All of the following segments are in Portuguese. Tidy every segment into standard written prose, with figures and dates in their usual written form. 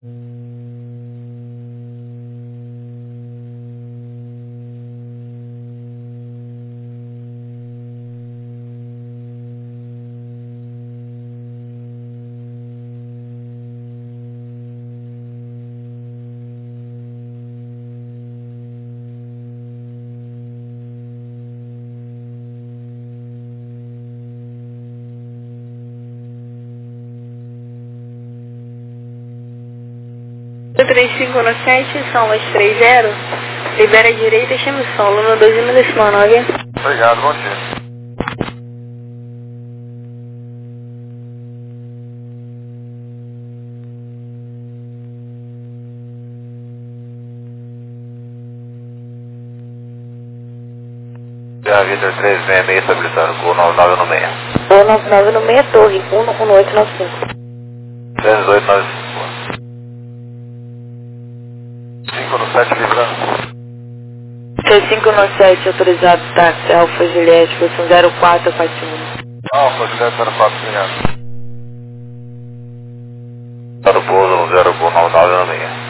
3517, são as 30. Libera a direita, chama o solo no 2119. Obrigado, bom dia. Vitor 366 estabilizando com 99 no meio. 99 no meio, torre 11895. 3895. 5 no 7 livrando. 3597, autorizado táxi Alfa Juliette, posição 0441. Alfa Juliette 0441. Tá no pouso 0499 no meio.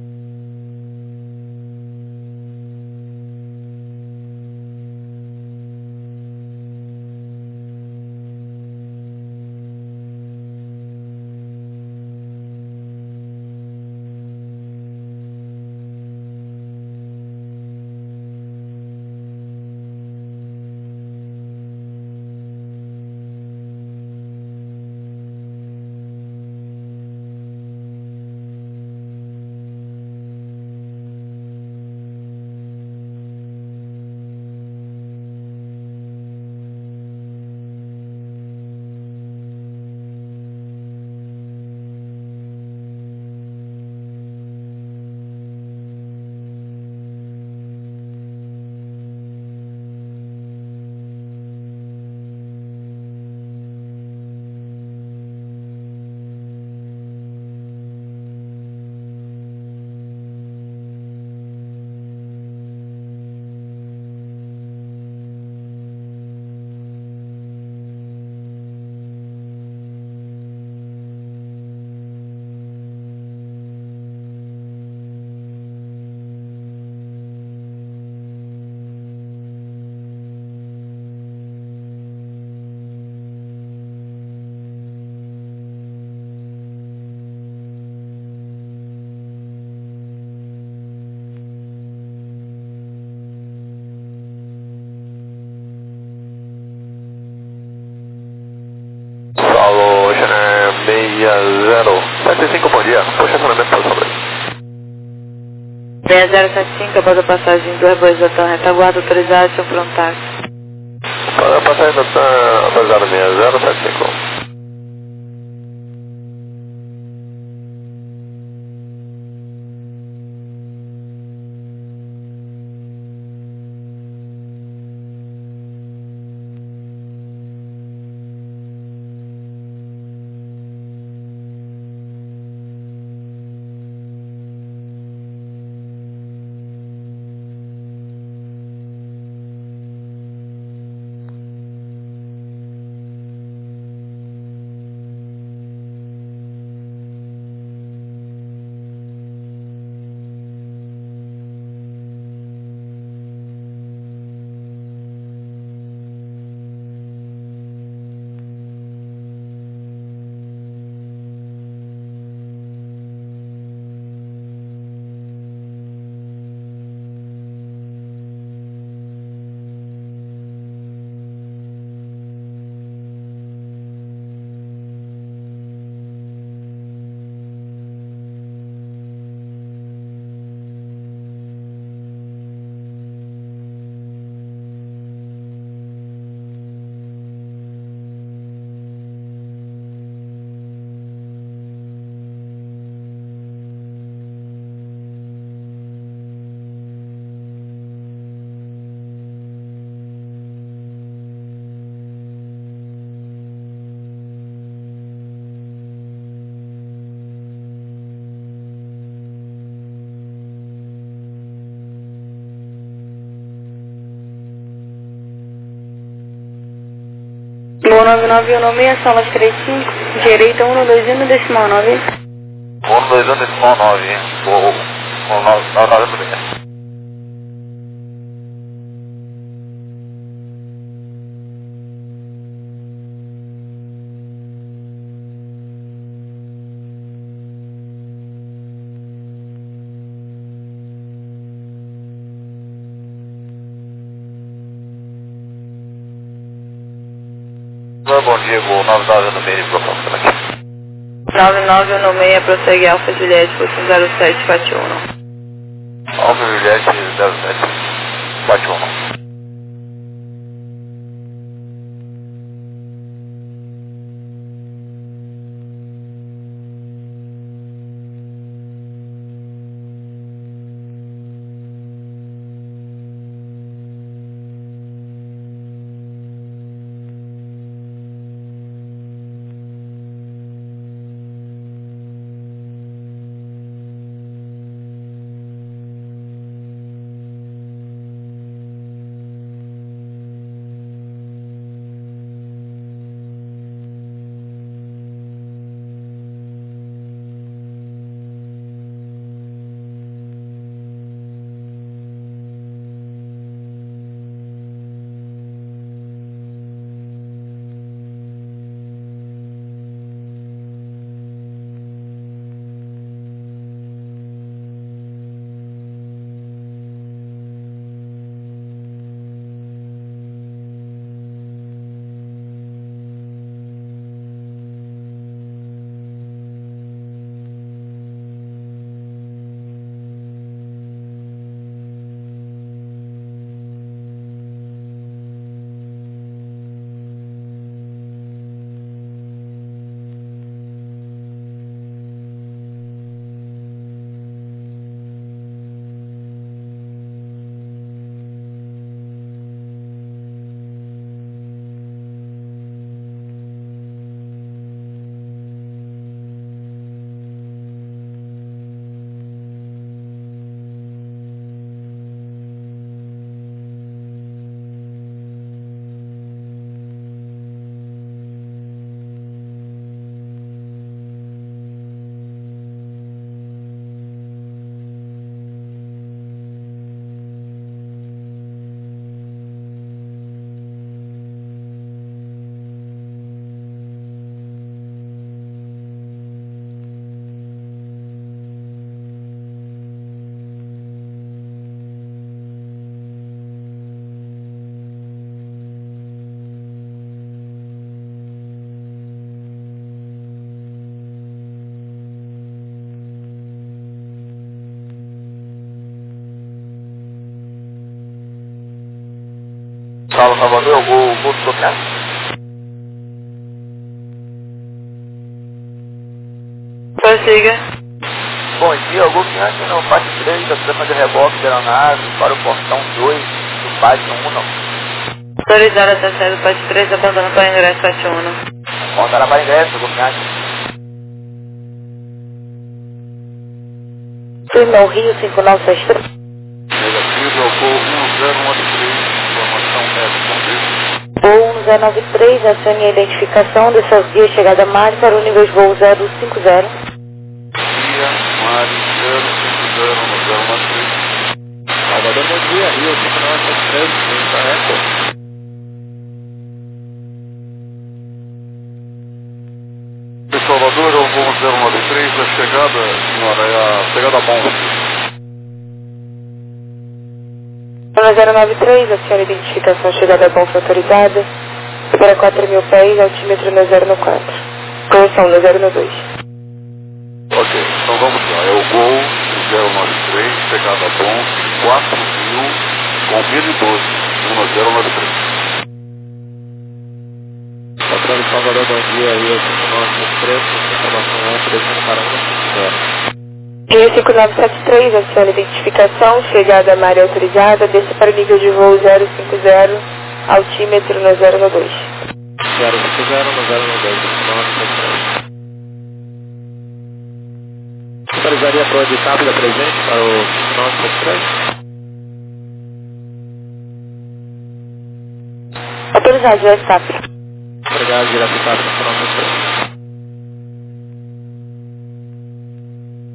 Alô, Channel 6075, bom dia. Puxa estacionamento para o sobre. 6075, após a passagem do Airbus da Torre Retaguarda, autorizado seu frontal. Para a passagem da TAM autorizada 6075. Bom 9916, salas 35, direita 121, decimal 9. Bom 21 hein? Vou na hora do dia. Bom dia, vou 99 no meio de proposta aqui. 9996, prossegue Alfa Juliette, fosse 0741. Alfa Juliette 0741. Fala, Salvador, eu vou tocar. Prossiga. Bom dia, Augusto Bianchi, no parte 3 da trama de reboque de aeronave para o portão 2 do Pátio 1, não. Autorizar a taxa do parte 3, abandonando para o ingresso Pátio 1. Montar para ingresso, Augusto Bianchi. Firma o Rio 5963. Negativo, eu vou 1013, informação médica, Voo 1093, acione a identificação de seus guias chegada a Mari para o nível de voo 050. Dia, Mari, 050, no 013. Salvador, bom dia, Rio 5973, está Eco. Salvador, eu vou 093, a chegada, senhora, é a chegada a Bom. 093, acione a identificação chegada a Bolsa autorizada. Para 4.000 pés, altímetro no 014. Correção no 012. Ok, então vamos lá. É o Gol 093, chegada a Bom, 4.000, com 1012, no 093. Patrão de Salvador, bom dia, Rio 5973, informação é, descendo para 150. Rio 5973, acione a identificação, chegada a Mari autorizada, desça para o nível de voo 050, altímetro no 012. 050 no 012, 5973. Autorizaria para o habitável da presente para o 5973? Autorizado, já está. Obrigado, direto para o 5973.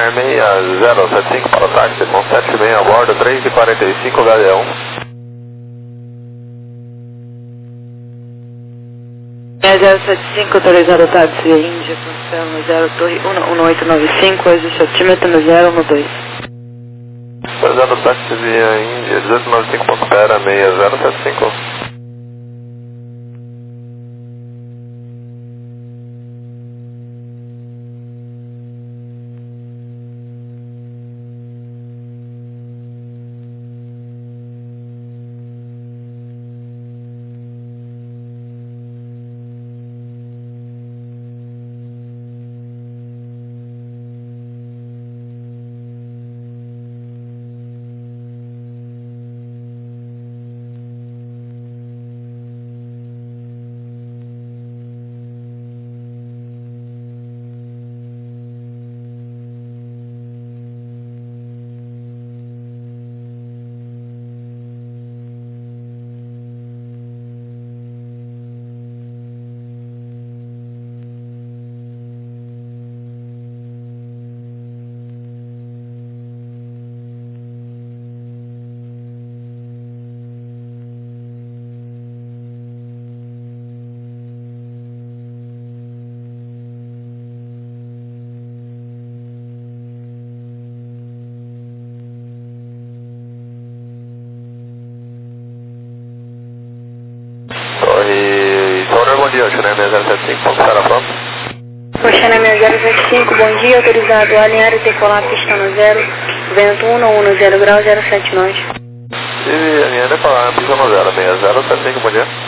Chinoair 6075 para o táxi, com 76 a bordo, 3h45, Galeão. 6075, autorizado o táxi Índia, Constelo 0, Torre 11895, ajuste altímetro no 012. Autorizado o táxi via Índia, 1895, ponto espera, 6075. Bom dia, Chinoair 6075, ponto espera, pronto. Chinoair 6075, bom dia, autorizado a alinhar e decolar pista no 0, vento 110 grau 07 nós. E alinhar e decolar pista no 0, 6075, bom dia.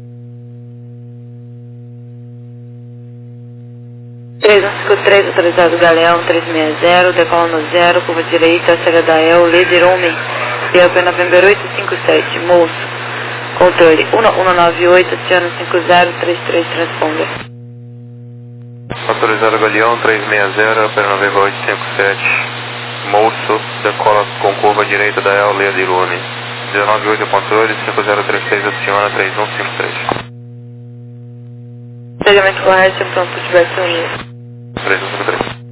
3153, autorizado Galeão 360, decola no 0, curva direita, Serra da El, líder homem, PLP November 857, moço. Controle 1198, Oceano 5033, transponder. Autorizado Galeão 360, Opera November 857, moço, decola com curva direita da El, Leia de Irune. 198 controle, 5036, Oceano 3153. Segmento correto, pronto, tivesse unido. 3153.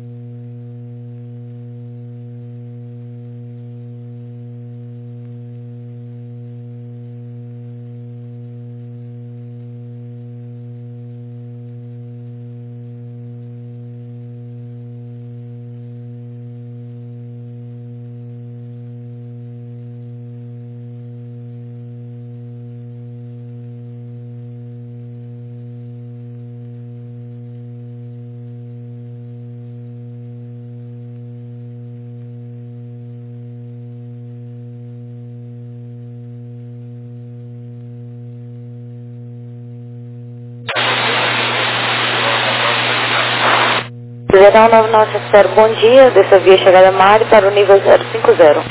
Geral 9970, bom dia, dessa via chegada Mari para o nível 050.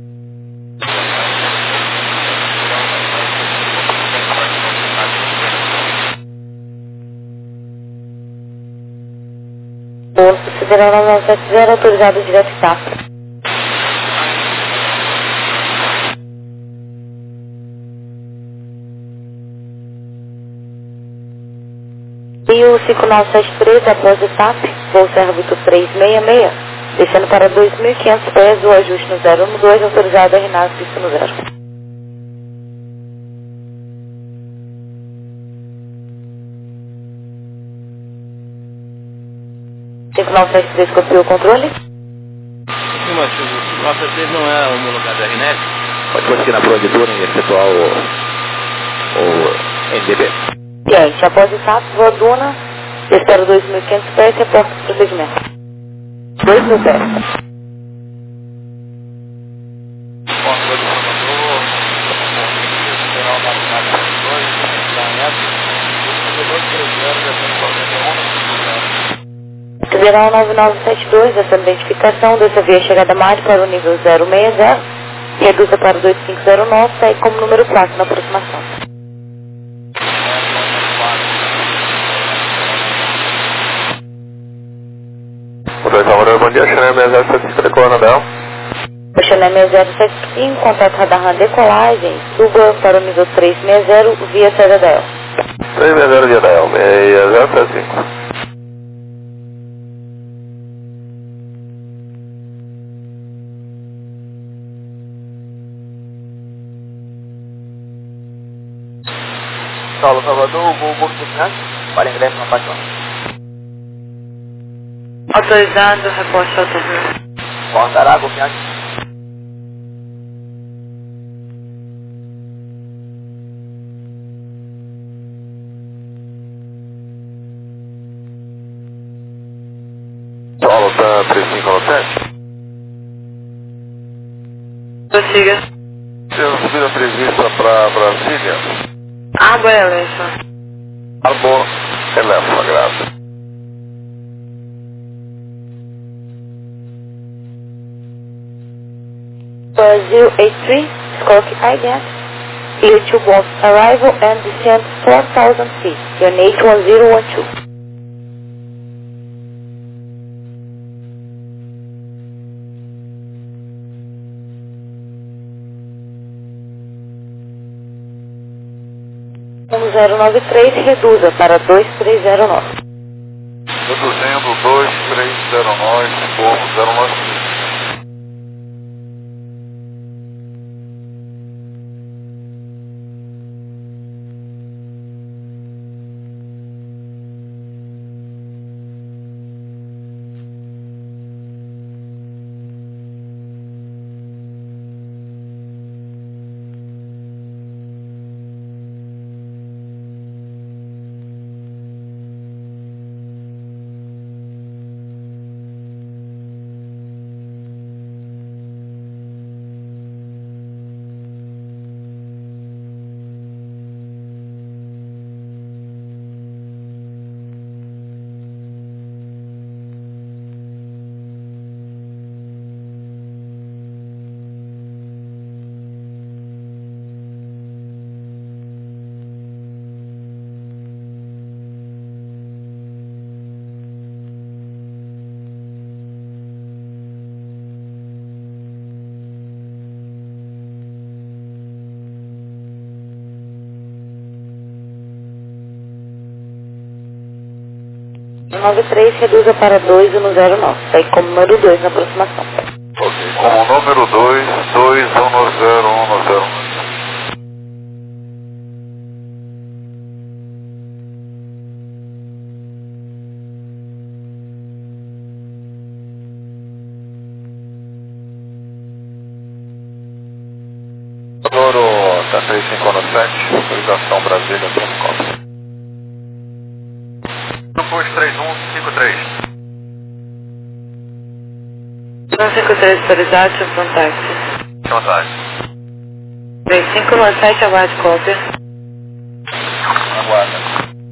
Federal 9970, autorizado direto TAP. Rio 5973, após o TAP, voo Servito 366, descendo para 2.500 pés, o ajuste no 012, autorizado a RNAV, pista no 0. Cinco 5973, copiou o controle? Sim, mas o 973 não é homologado da RNET? Pode prosseguir na prova de turno e efetuar o NDB. Gente, após o TAP, voo Duna, espero 2.500 pés e reporto o procedimento. 2.000 pés. Federal 9972, essa identificação dessa via chegada Mari para o nível 060, reduza para 2509, sai como número 4 na aproximação. Bom dia, Chinoair 6075, decolando a Bel. Chinoair 6075, contato radar na decolagem, suba para o nível 360 via Serra da El. 360 via da El, 6075. Saulo, Salvador, voo Golfo confiança, para ingresso na paixão. Autorizado, reposto autorizado. Portará, confiança. Saulo tá 3597. Prossiga. Tem uma subida prevista para Brasília. Arbor Elefa. Arbor Elefa, graças. Brazil 83, Squawk again. Clear to both arrival and descent 4,000 feet. Unit 1012. Um 093, reduza para 2309. Reduzindo 2309, Golfo 093. Um 93, reduza para 2 no 09. Segue como número 2 na aproximação. Ok, como número 2, 210110. Toro tá 3597, autorização Brasília, Telecom. Depois 3153. 153 autorizado, seu contato. Contato. 3597, aguarde cópia. Aguarda.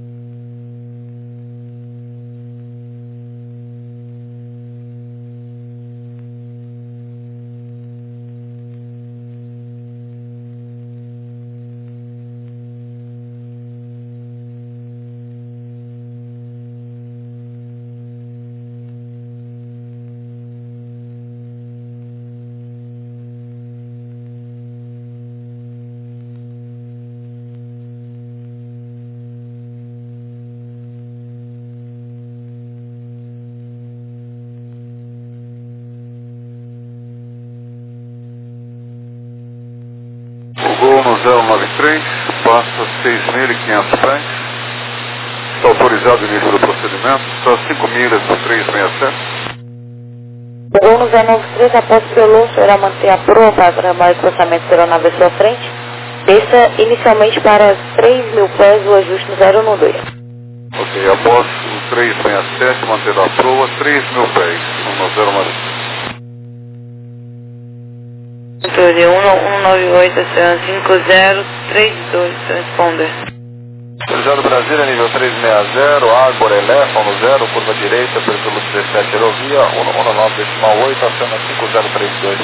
O Gol no 093, passa 6.500 francos. Está autorizado o início do procedimento. Está 5 milhas do 367. Gol no 093, após pelo, será manter a proa para mais processamento pela nave à sua frente. Desça inicialmente para 3.000 pés o ajuste no 012. Ok, após o 367, manter a proa 3.000 pés no 093. Controle 198, 5032, transponder. Autorizado Brasília, nível 360, Arbor Elefa, 10, curva direita, perfil 17, aerovia, 119,8, acena 5032.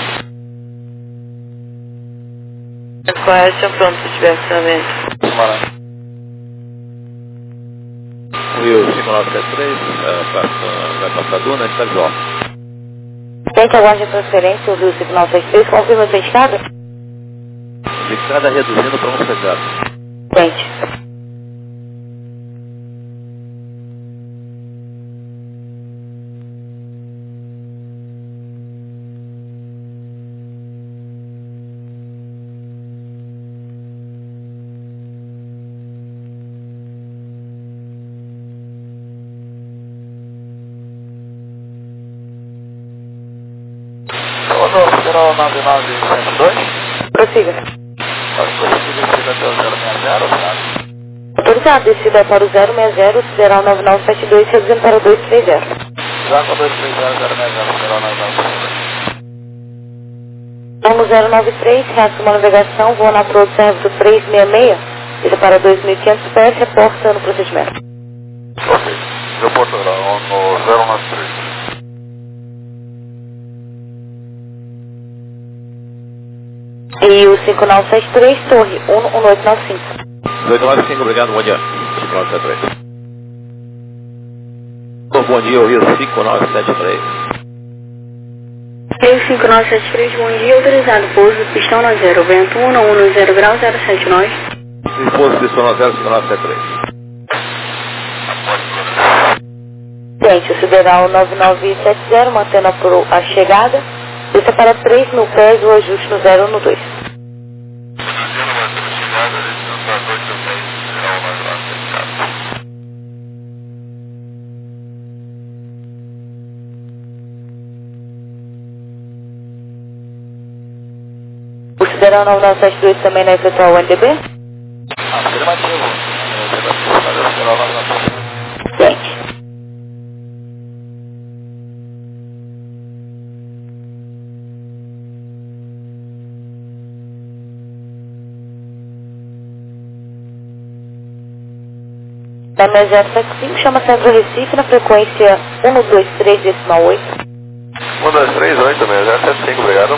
Correção, pronto, se tiver acionamento. Maravilha. Will 5973, vai passar a Duna, está de volta. Tente aguarde a transferência, ouviu o signal 63, confirma sua escada? Escada reduzindo para 160. Tente. 09972. Prossiga. Descida até o 060, obrigado. Autorizado, descida para o 060, sideral 9972, reduzindo para o 230. Já com 230, 060, sideral 9972. Vamos 093, reassuma a navegação, voa na Pro do Serviço 366, ida para 2.500 pés, reporta no procedimento. Ok. Reportará no 093. E o 5973, torre 11895. 895, obrigado, bom dia. 5973. Bom dia, Rio 5973. Rio 5973, bom dia, autorizado, pouso, pistão na 0, vento 110 grau 07 nós. Disposto, pistão 05973. Gente, o sideral 9970, mantendo a chegada, desça para 3.000 pés, o ajuste no 0 no 2. O sideral 9972 também não efetuar o NDB? Afirmativo. Cadê o sideral 9972? Gente. Da 6075, chama Centro Recife na frequência 123,8. 1238 também, 075, obrigado.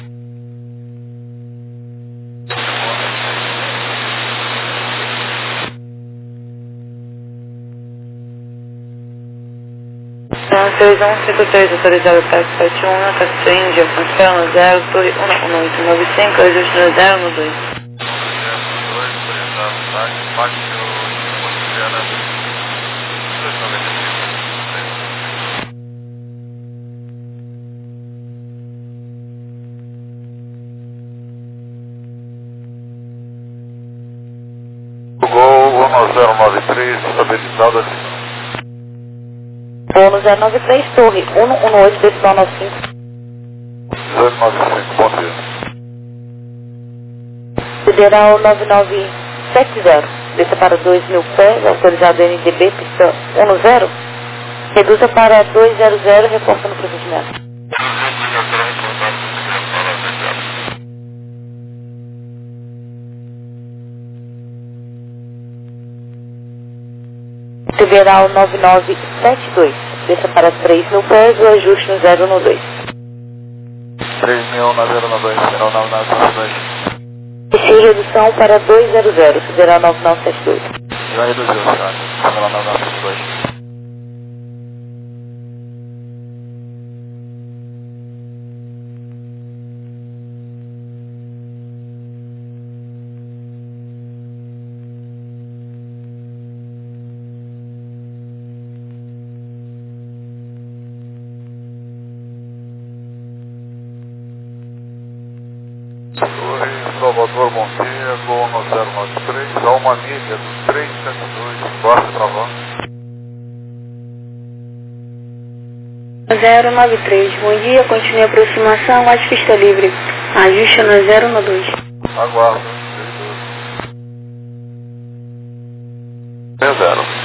Tá, 6153, autorizado para 71, na Taxi Índia, Funciona 0, Torre 11895, ajuste no 0 no 2. Gol 1093, estabilizado. Voo no 093, Torre 118, decimal 95. 095, bom dia. Sideral 9970, desça para 2.000 pés, autorizado NDB, pista 10, reduza para 200, reporta no procedimento. Sideral 9972, desça para 3.000 pés, o ajuste no 0 no 2. 3.000 na 092, sideral 9972. Inicie redução para 200, sideral 9972. Já reduziu, senhor. Sideral 9972. Torre Salvador, bom dia. Gol no 093, a uma milha do 372, baixo travando. 093, bom dia, continue a aproximação, acho pista livre. Ajuste no 0 no 2. Aguardo. 60.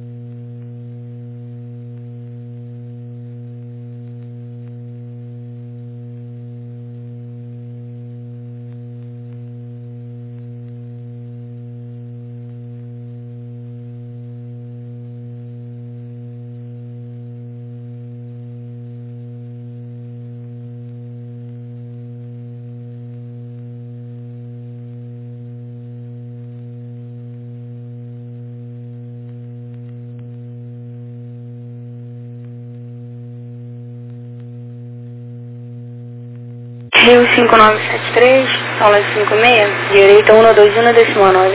Rio 5973, aula 56, direita 121, decimal 9.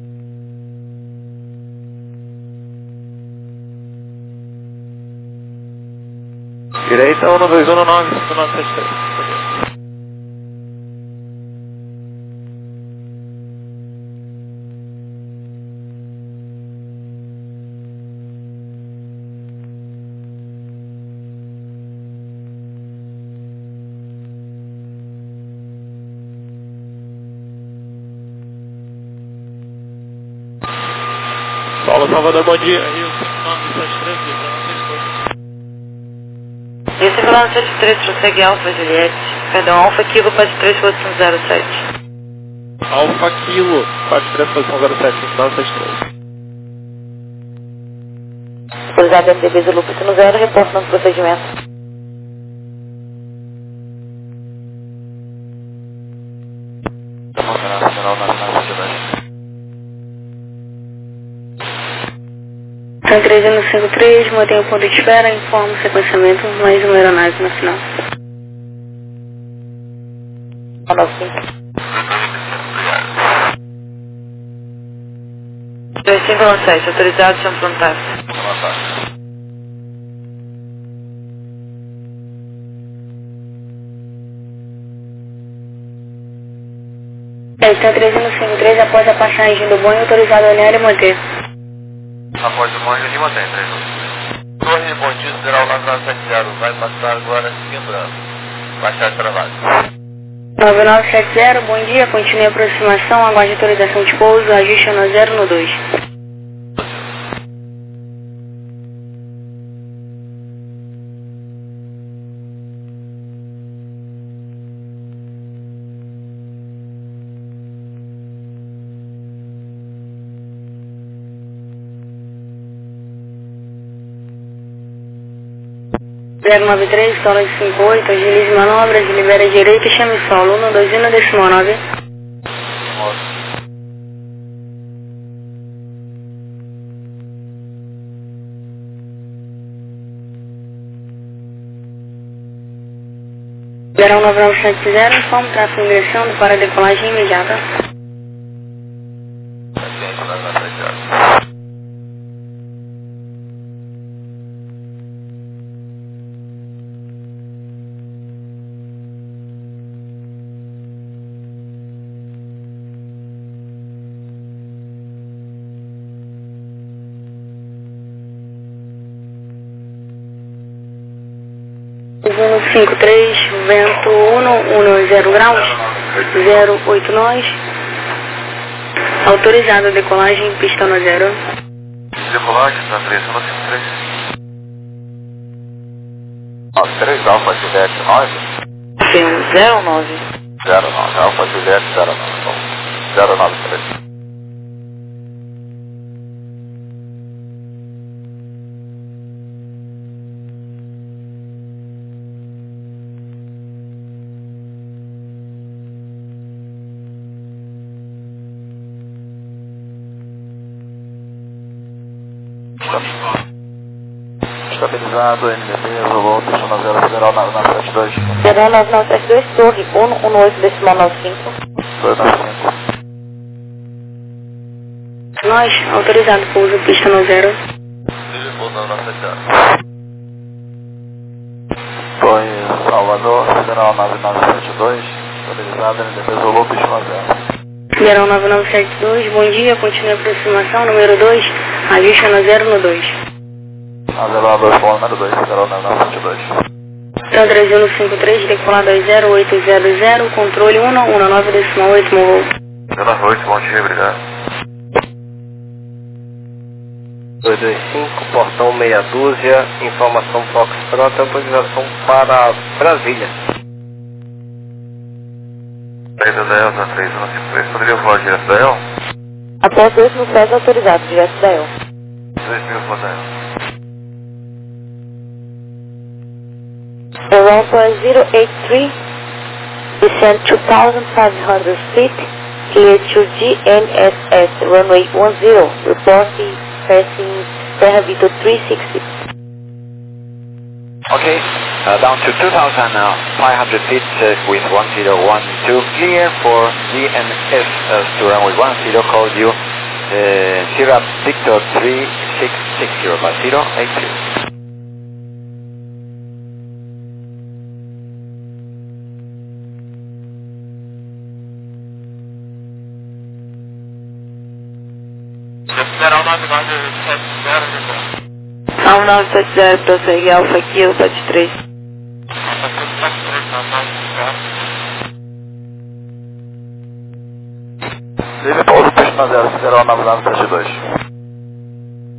Direita 1219, 5973. Salvador, bom dia. Rio 5973, Rio 5973, prossegue Alfa Juliette. Perdão, Alfa Kilo, pode 3, posição 07. Alfa Kilo, parte 3, posição 07, 5973. Autorizado MDB Zulu Piscino 0, reporte no procedimento. Então 3153, mantém o ponto de espera, informa o sequenciamento, mais uma aeronave no final. 95. 3597, autorizado, chama plantar. Então 3153, após a passagem do Boeing, autorizado a alinhar e manter. Após o Boeing, Lima tem 3. Torre, bom dia, Federal 9970. Vai passar agora lembrando. Baixar trabalho. 9970, bom dia, continue a aproximação, aguarde autorização de pouso, ajuste no 0 no 2. Zero 93, solo de 58, agilize manobras, libera a direita e chame solo, 121 decimal 9. Verão 9970, informa o tráfego ingressando para decolagem imediata. Zulu 53, vento 110 graus, 08 nós. Autorizado a decolagem, pista no 0. Decolagem, na 3153. 93, Alfa Juliette 9. Tem um 09. 09, Alfa Juliette 09. 093. Estabilizado, NDB, rolou, deixa na 0, Federal 9972. Federal 9972, torre 118 decimal 95. 295. Nós, autorizado pouso, pista no 0. Foi Salvador, Federal 9972. Estabilizado, NDB, rolou, deixa na 0. Federal 9972, bom dia, continue a aproximação, número 2, ajuste no 0 no 2. A 02 com o número 2, Federal 9972. Então 3153, decolar 20800, controle 119 decimal 8, morro. 198, bom dia, obrigado. 225, portão meia dúzia, informação Foxtrot, autorização para Brasília. Saída da EL, na 3153, poderia voar direto da EL? Após 2 no pés autorizado, direto da EL. 2000 voar da EL. Around 083, descend 2,500 feet, clear to GNSS, runway 10, reporting passing Terra Vitor 360. Okay, down to 2,500 feet with 1012, clear for GNSS to runway 10, call you Sierra Victor 3660 by 083. Federal 9970, 970, prossegue Alfa Kilo, 73. Livre pouso, peixe na 0, Federal 9972.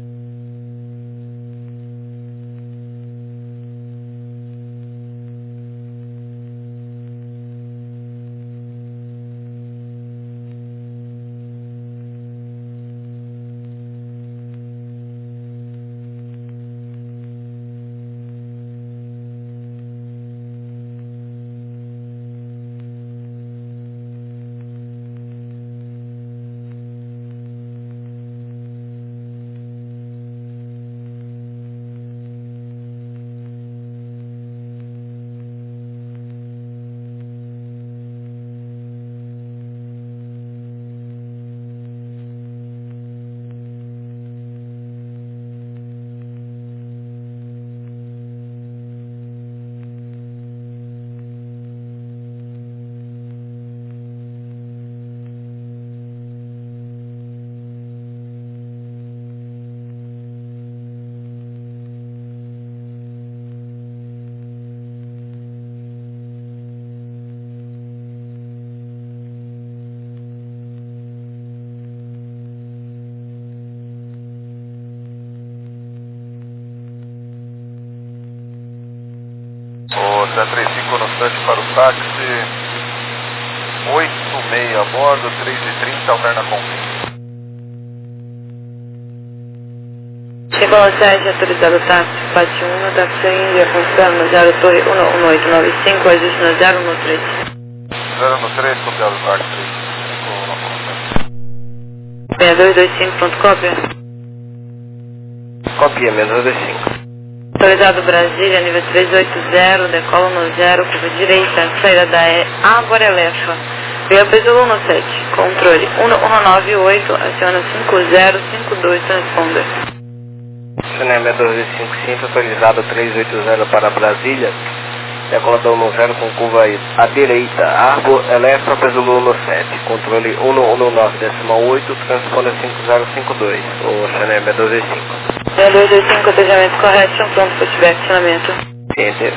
José 35 no instante para o táxi 86 a bordo, 3h30, alterna com Chegou a sede, autorizado o táxi, parte 1, táxi Índia, confirma no 0 Torre 11895, ajuste no 0 no 3. 0 no 3, copiado o táxi 6225, pronto, cópia. Copia, 6225. Autorizado Brasília, nível 380, decola no 0, curva direita, saída da Água Elefa. Via Bezulu no 7, controle 1198, aciona 5052, transponder. Cinema 1255, autorizado 380 para Brasília, decolador no 0 com curva à direita, Argo Elefa, Bezulu no 7, controle 1119,8, transponder 5052, o Cinema 225. 6225, atendimento correto, pronto para tiver acionamento. Enter.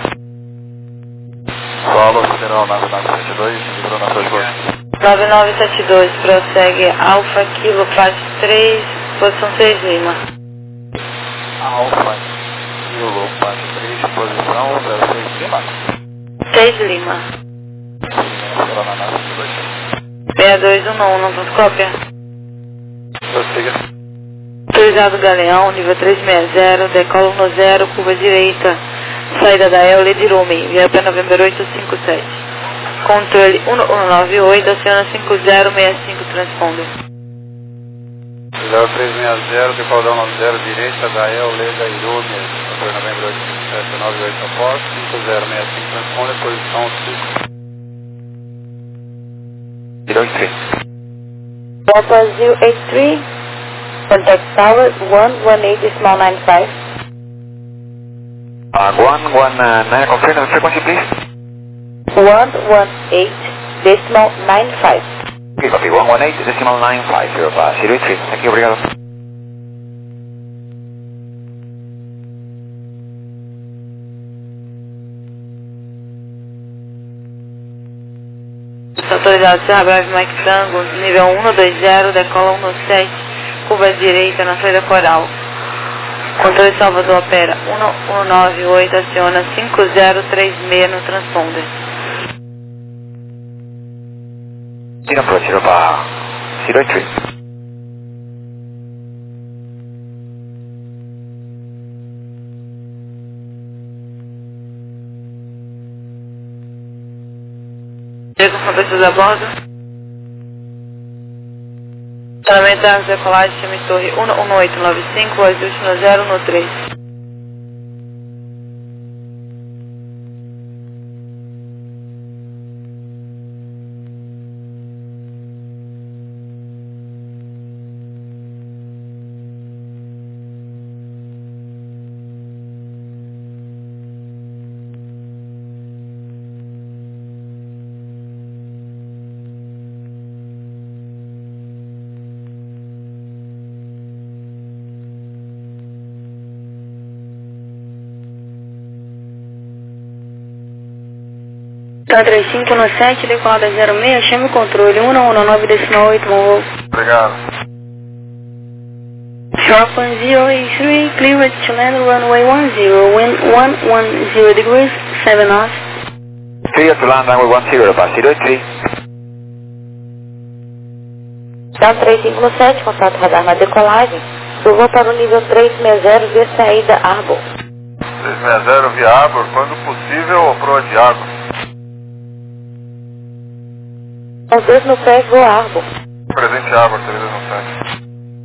Solo, Federal 9972, livrou na sua esboço. 9972, prossegue Alfa Kilo, parte 3, posição 6 Lima. Alfa, Kilo, parte 3, posição 06 Lima. 6 Lima. Federal 9972. 6211, não pronto, cópia. Prossiga. Autorizado Galeão, nível 360, decola no 0, curva direita, saída da El Ledirome, via P November 857. Controle 1198, aciona 5065, transponder. 0360, decolador 90, direita da El Leda Irume, November 857, 98 após, 5065, transponder, posição 083. Delta 083, contact tower 118.95. 119, confirm the frequency, please. 118.95. Okay, copy, 118.95, 083. Thank you, obrigado. Autorizado Serra Bravo Mike Tango, nível 120, decola 17, curva direita na saída coral. Controle Salvador opera 1198, aciona 5036 no transponder. Tira approach, 083. Chega com pessoas a bordo. Acionamento de decolagem, chame torre 11895, ajuste no 0 no 3. Tá 35 no 7, decolada 06, chame o controle 119,8, voo. Obrigado. Sharp 1083, clear to land runway 10, wind 110 degrees, 7 knots. Clear to land runway 10, 083. Tá 35 no 7, contato radar na decolagem. Suba para o nível 360 via saída Arbor. 360 via Arbor, quando possível, ou proa de água. Os dois no pé, voo Arbor. Presente Arbor, 317.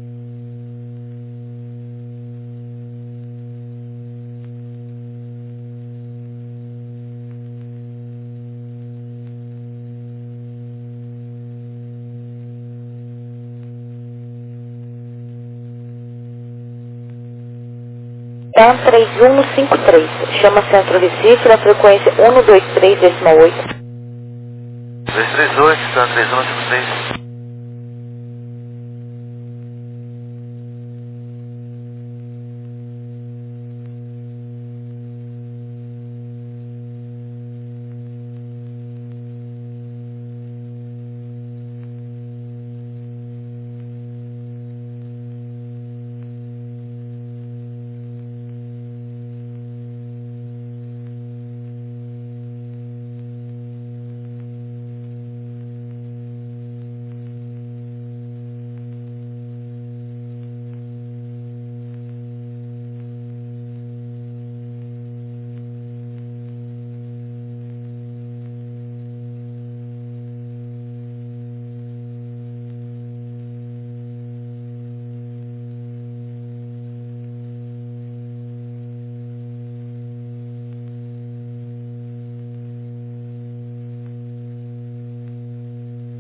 TAM 3153, chama Centro Recife na frequência 123,8. 238, tá 3153.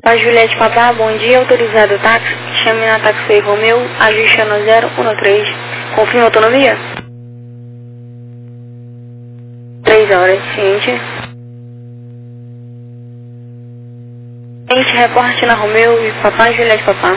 A Juliette Papá, bom dia, autorizado o táxi. Chame na táxi Romeu, ajuste no 013. Confirma a autonomia? 3 horas, ciente. Ciente, reporte na Romeu e Papá, Juliette Papá.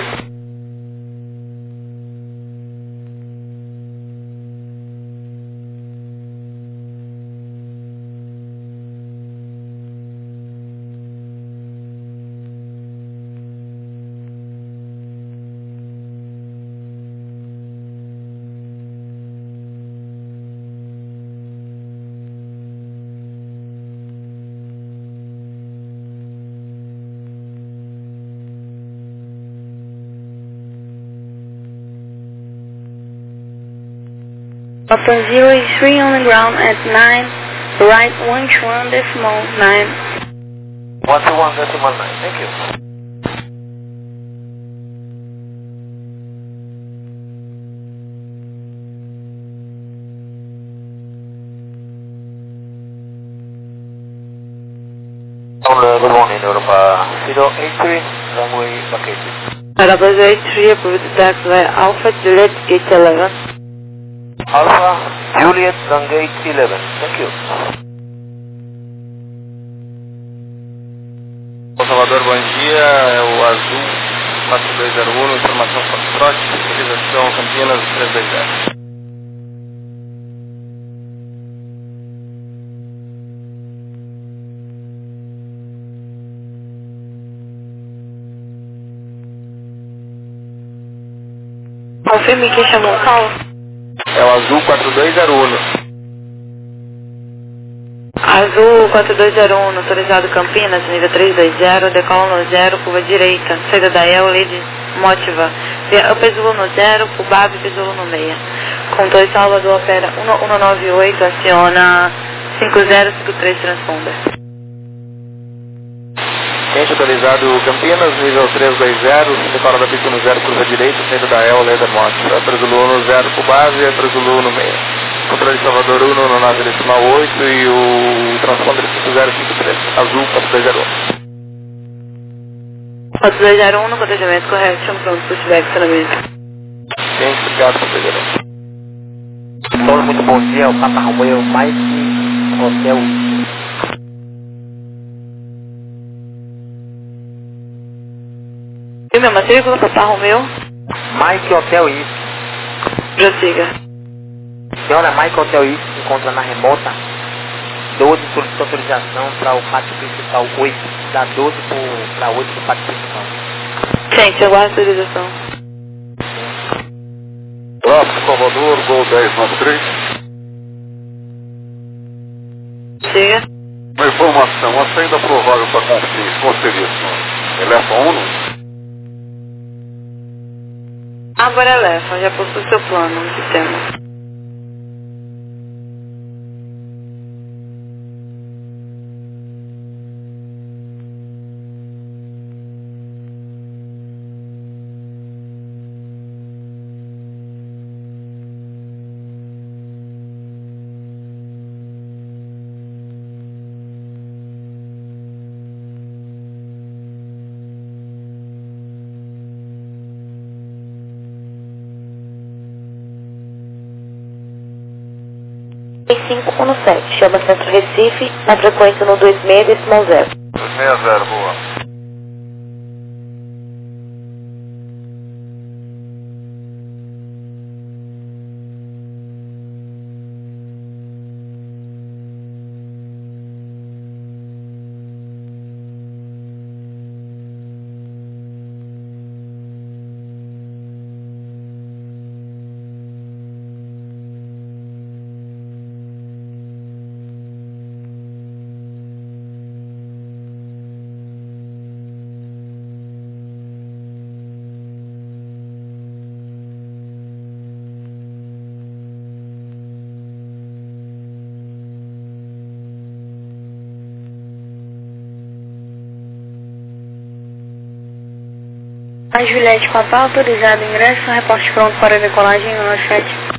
Upper 0 is 3 on the ground at 9, right 121.9. 121.9, thank you. Good morning, Europa 083, runway vacated. Arabas 83, approved tax by Alpha Juliet Gate 11. Alpha Juliet Gate 11, thank you. Salvador, bom dia, é o Azul 4201, informação Foxtrot, utilização Campinas 320. Confirme quem chamou o call. É o Azul 4201. Azul 4201, autorizado Campinas, nível 320, decola no 0, curva direita, saída da El, lead Motiva, via Upper Zulu no 0, Cubab Zulu no meia. Controle Salvador opera 1198, aciona 5053 transponder. Cliente autorizado Campinas, nível 320, decola da pista no 0, curva direita, saída da El, lead Motiva, Upper Zulu no 0, Cubab, Upper Zulu no meia. Controle de Salvador 1 no 9 decimal 8 e o transponder 5053, Azul 4201. 4201 no cotejamento correto, chamo pronto, pushback, estacionamento. Gente, obrigado por ter. Todos muito bom dia, o Papa Romeu, Mike Hotel. E minha matrícula, Papa Romeu? Mike Hotel East. Prossiga. Senhora, Mike Hotel East se encontra na remota 12, solicita autorização para o pátio principal 8, da 12 para 8 do pátio principal. Gente, aguardo a autorização. Tráfego Salvador, Gol 1093. Chega. Uma informação, a saída provável para Confins, qual seria, senhor? Eleva 1? Agora eleva, já possui seu plano no sistema. Chama Centro Recife, na frequência no 26 decimal 0. 260, boa. A Juliette Papá, autorizado ingresso, reporte pronto para decolagem no 7.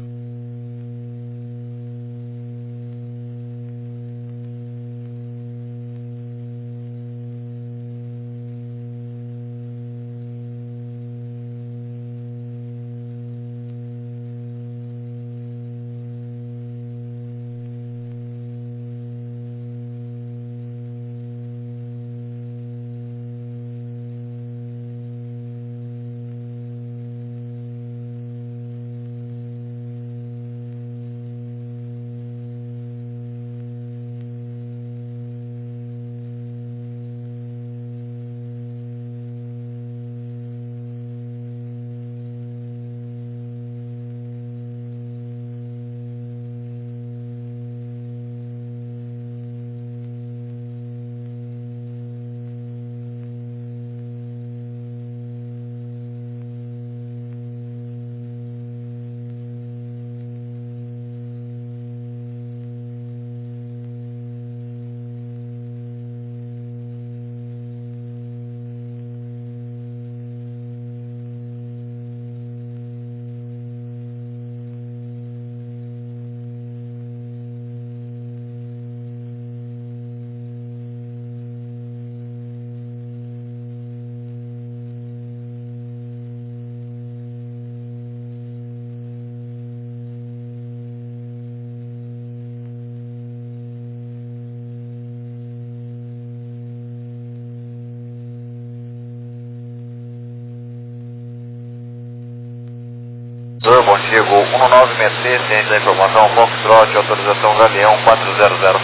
Bom dia, Gol 1963, ciente da informação, Foxtrot, autorização Galeão 400.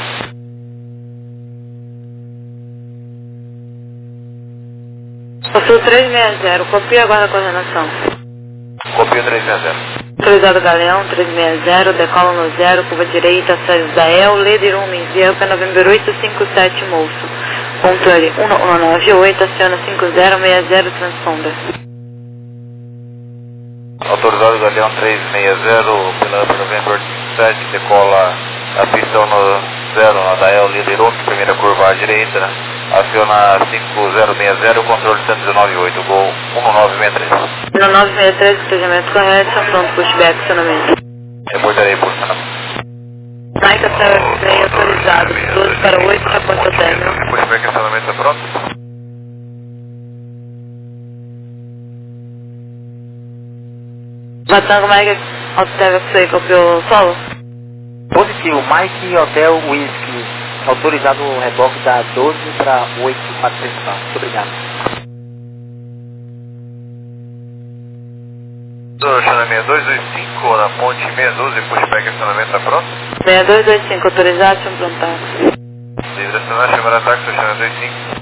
Sul 360, copia agora a coordenação. Copia 360. Autorizado Galeão 360, decola no 0, curva direita, Israel, Leder Rumen, Vieca November 857, Moço. Controle 1198, aciona 5060, transponder. Autorizado Galeão 360, pela November 857, decola a pista 10, Nadael, Leder Rumen, primeira curva à direita. Aciona 5060, controle 1198, Gol 1963. 1963, procedimento correto, pronto, pushback, acionamento. Reportarei por cima. Mike F3 autorizado, 12 para 8, reporta o término. Pushback, acionamento é pronto? Batango Mike, Hotel X-Ray, copiou solo? Positivo, Mike Hotel Whisky. Autorizado o reboque da 12 para 8, 4 principal. Muito obrigado. Acionamento 225 na ponte 612, pushback, acionamento é pronto? 6225, autorizado, prontar. Livre acionar, chamar ataque, acionamento 25.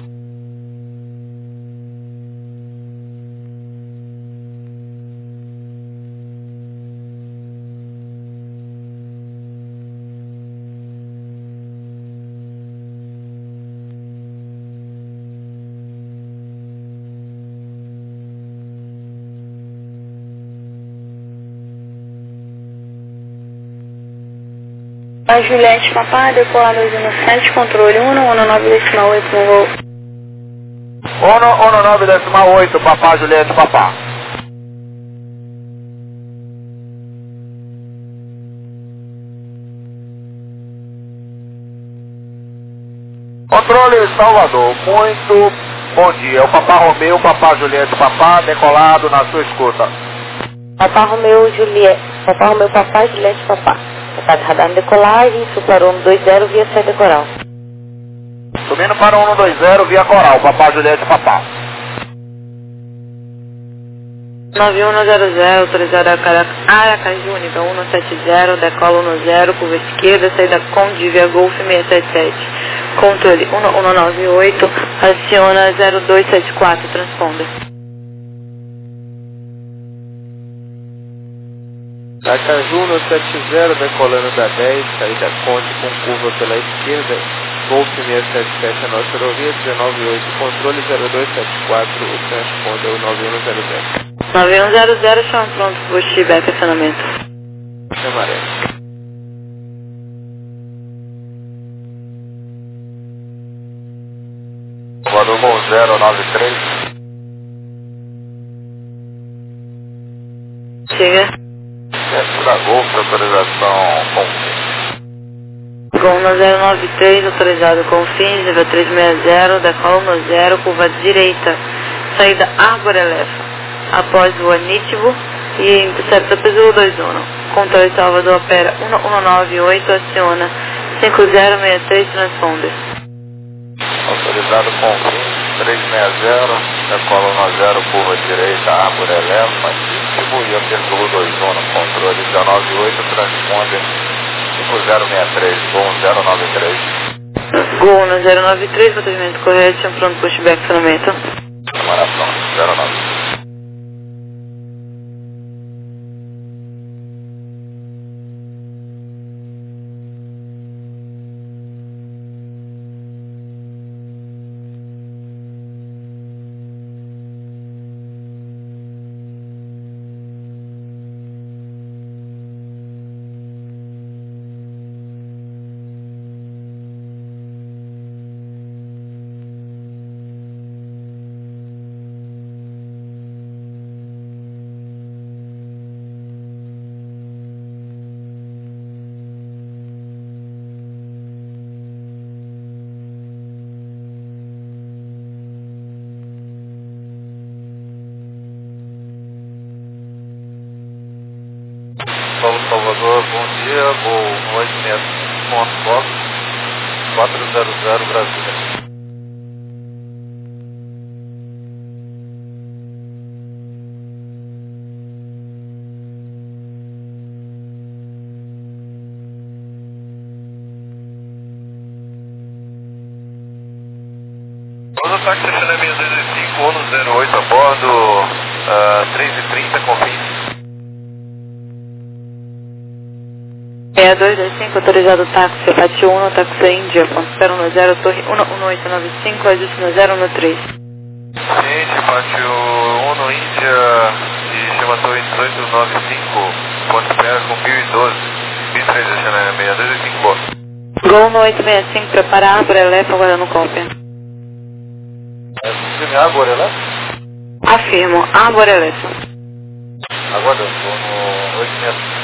A Juliette Papá, decolar 217, controle 119,8 no voo. 119,8, Papá Juliette Papá. Controle Salvador, muito bom dia. O Papá Romeu, Papá Juliette Papá, decolado na sua escuta. Papá Romeu, Juliette. Papá Romeu, Papá, Juliette Papá. Está de radar em decolagem, isso para 120 via saída coral. Subindo para 120 via coral, Papá Juliette Papá. 9100, autorizado Aracaju, nível 170, decola 10, curva esquerda, saída Conde via Golf 677. Controle 1198, aciona 0274, transponder. Aracaju no 70, decolando da 10, saída Conde com curva pela esquerda, Golf 677, a nossa rodovia 198, controle 0274, o transponder o 9100. 9100, chama pronto, pushback, acionamento. Amarelo. Salvador Gol 093. Chega. Centro da Golf, autorização Gol no 093, autorizado com fins, nível 360, decola no 0, curva direita, saída Árvore Elefa. Após o Anítivo e intercepta Peso 21. Controle Salvador opera 1198, aciona 5063, transponder. autorizado com 360, decola 10, curva direita, Árvore Elefa, Anítivo e Peso 21, controle 198, transponder 5063, Gol 093. Gol no 093, procedimento correto, pronto, pushback, acionamento. Numeração 093. Salvador, bom dia, voo 86, Fox 400 Brasília. táxi Chanel 625, ONU 08 a bordo, 3h30, confins. 6225, autorizado táxi, Pati 1, táxi Índia, ponto 010, torre 11895, ajuste no 013. Ciente, Pati 1, Índia, e chama torre 1895, ponto espera com 1012, 1013, Chanel 6225, boa. Gol no 865, prepara a Ágora Elef, aguardando cópia. Firme Ágora Elef? Afirmo, Ágora Elef. Aguardando, estou no 865.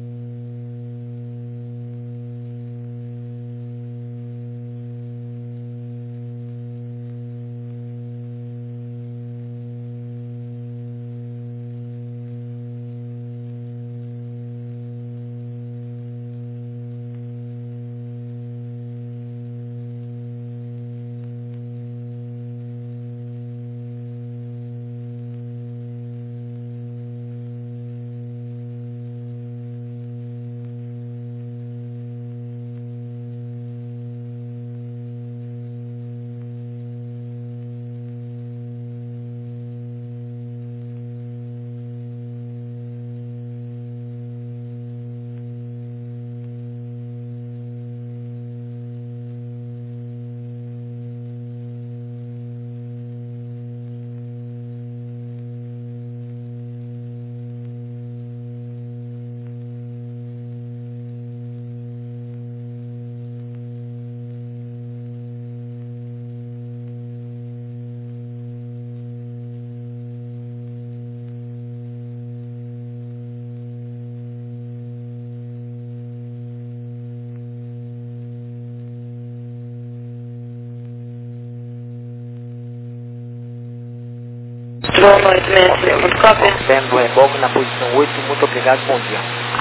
Boa noite, mestre. Ponto cópia. Tendo o reboque na posição 8, muito obrigado, bom dia.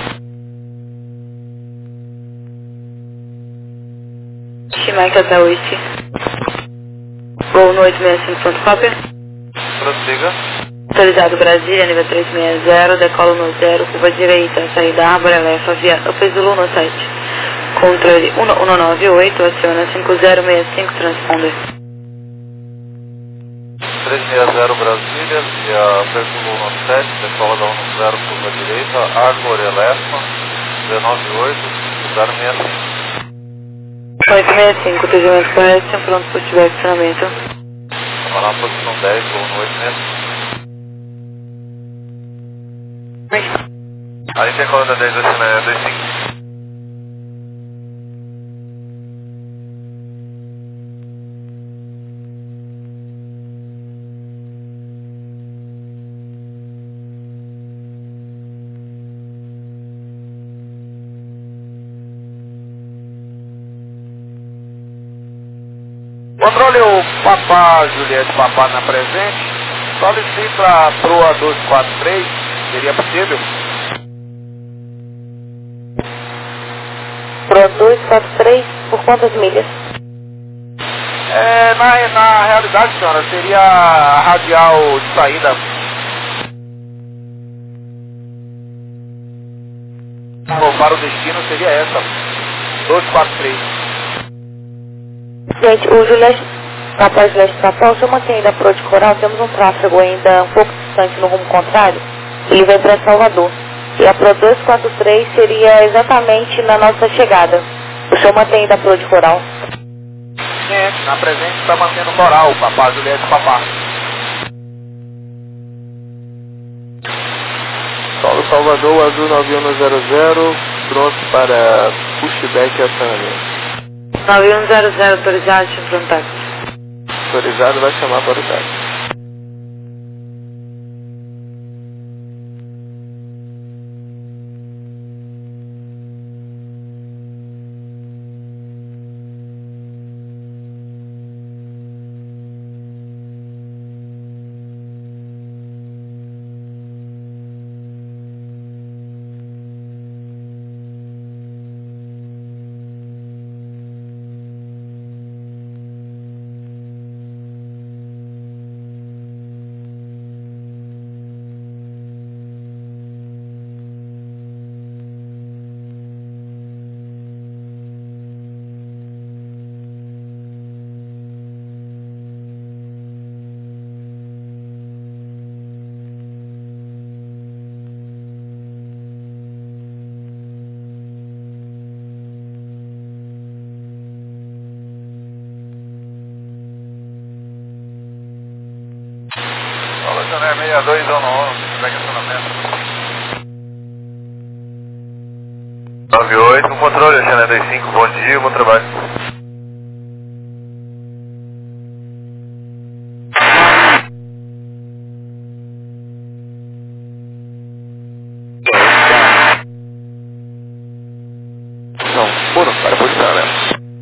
Mike até o Whisky. Gol no 865, ponto cópia. Prossiga. Autorizado Brasília, nível 360, decolo no 0, curva direita, saída Ágora Elef, avião Zulu no 7. Controle 1198, aciona 5065, transponder. 360 Brasília, via Zulu 7, decola da 10, curva direita, Ágora Elef, 198, 065. 865, atendimento correto, pronto para ativar acionamento. Vamos lá, posição 10, voo no 865. Aí tem a coluna 10 da Chanel 25. Controle o Papá Juliette Papá na presente. Solicita a Proa 243. Seria possível? Pro 243, por quantas milhas? Na realidade, senhora, seria a radial de saída. Para o destino seria essa. 243. Gente, o Juliette Papá Juliette Papá, o senhor mantém ainda Pro de Coral, temos um tráfego ainda um pouco distante no rumo contrário, ele vai para Salvador. E a Pro 243 seria exatamente na nossa chegada. O senhor mantém ainda Pro de Coral? Sim, na presente está mantendo Coral, Papá Juliette Papá. Paulo Salvador, Azul 9100, pronto para pushback e acionamento. 9100 autorizado, chifre táxi. Autorizado, vai chamar para o táxi. 6211, segue acionamento. 98, controle, Xané 25, bom dia, bom trabalho. Para posição, né?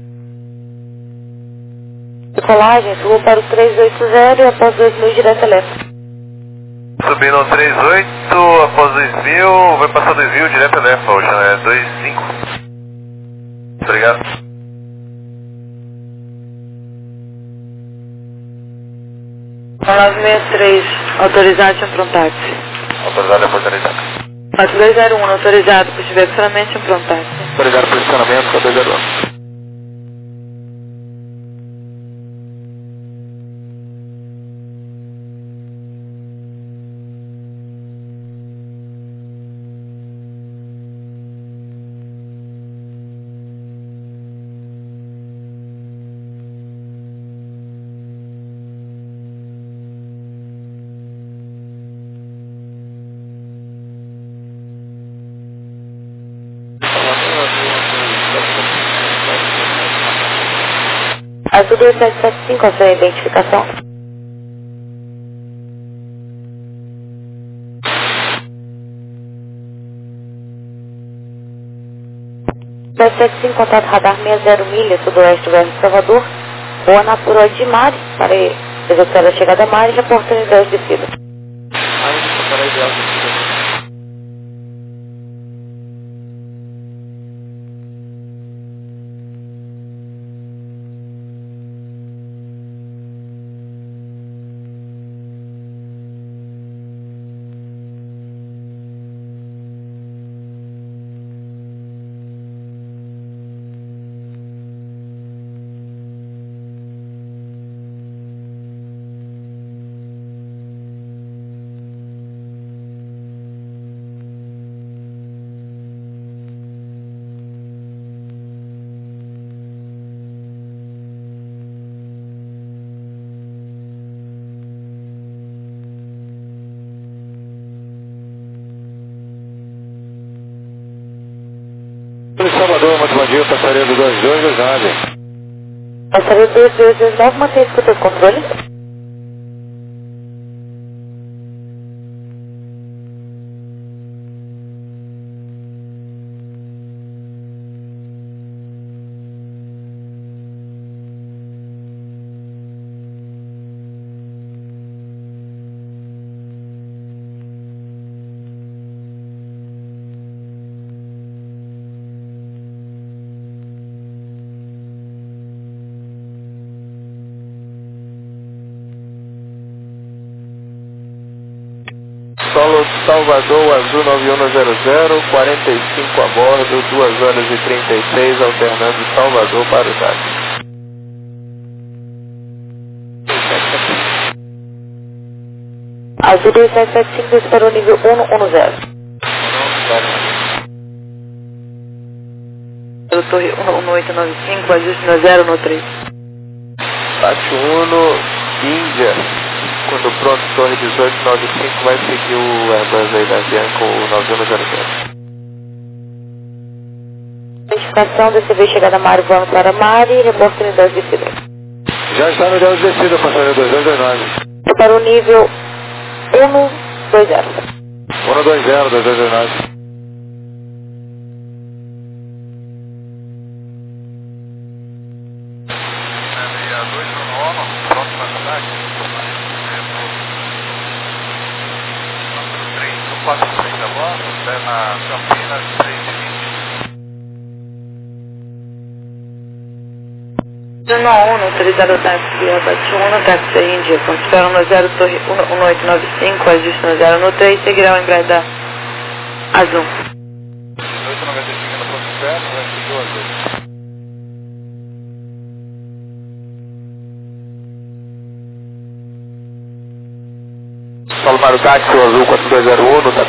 Decolagem, subiu para o 380 e após 2000 direto elétrico. Subindo 38, após 2000, vai passar 2000 direto elétrico, hoje, né? 25. Obrigado. Olá, 63, autorizado prontáxi. Autorizado a portaria. 4201, autorizado, por estiver extremamente prontáxi. Autorizado posicionamento, 4201. Azul 2775, a sua identificação. Contato radar 60 milhas, sudoeste versus Salvador. Boa Natura de Mari, para executar a chegada a Mari e oportunidade de descida. Para ideal de descida. Salvador, muito bom dia, passaria do 2229. Passaria do 2229, mantém a escuta de controle. Solo Salvador, Azul 9100, 45 a bordo, 2 horas e 36, alternando Salvador para o táxi. Azul 2775, para o nível 110. Pelo Torre 11895, ajuste no 0 no 3. Táxi 1, Índia. Quando pronto, Torre 1895 vai seguir o Airbus aí da Avianca, o 9100. Identificação, DCV chegada a Mari, voando para Mari, reporte unidade de descida. Já está no ideal de descida, passaria 2229. Para o nível 120. 120, 2229. Autorizado o táxi abate 1, táxi Índia, espera no 0, Torre 1895, ajuste no 0 no 3, seguirá o embrague da Azul. 895 na ponte externa, vai seguir o Azul. Paulo Mário Táxi, o Azul 4201,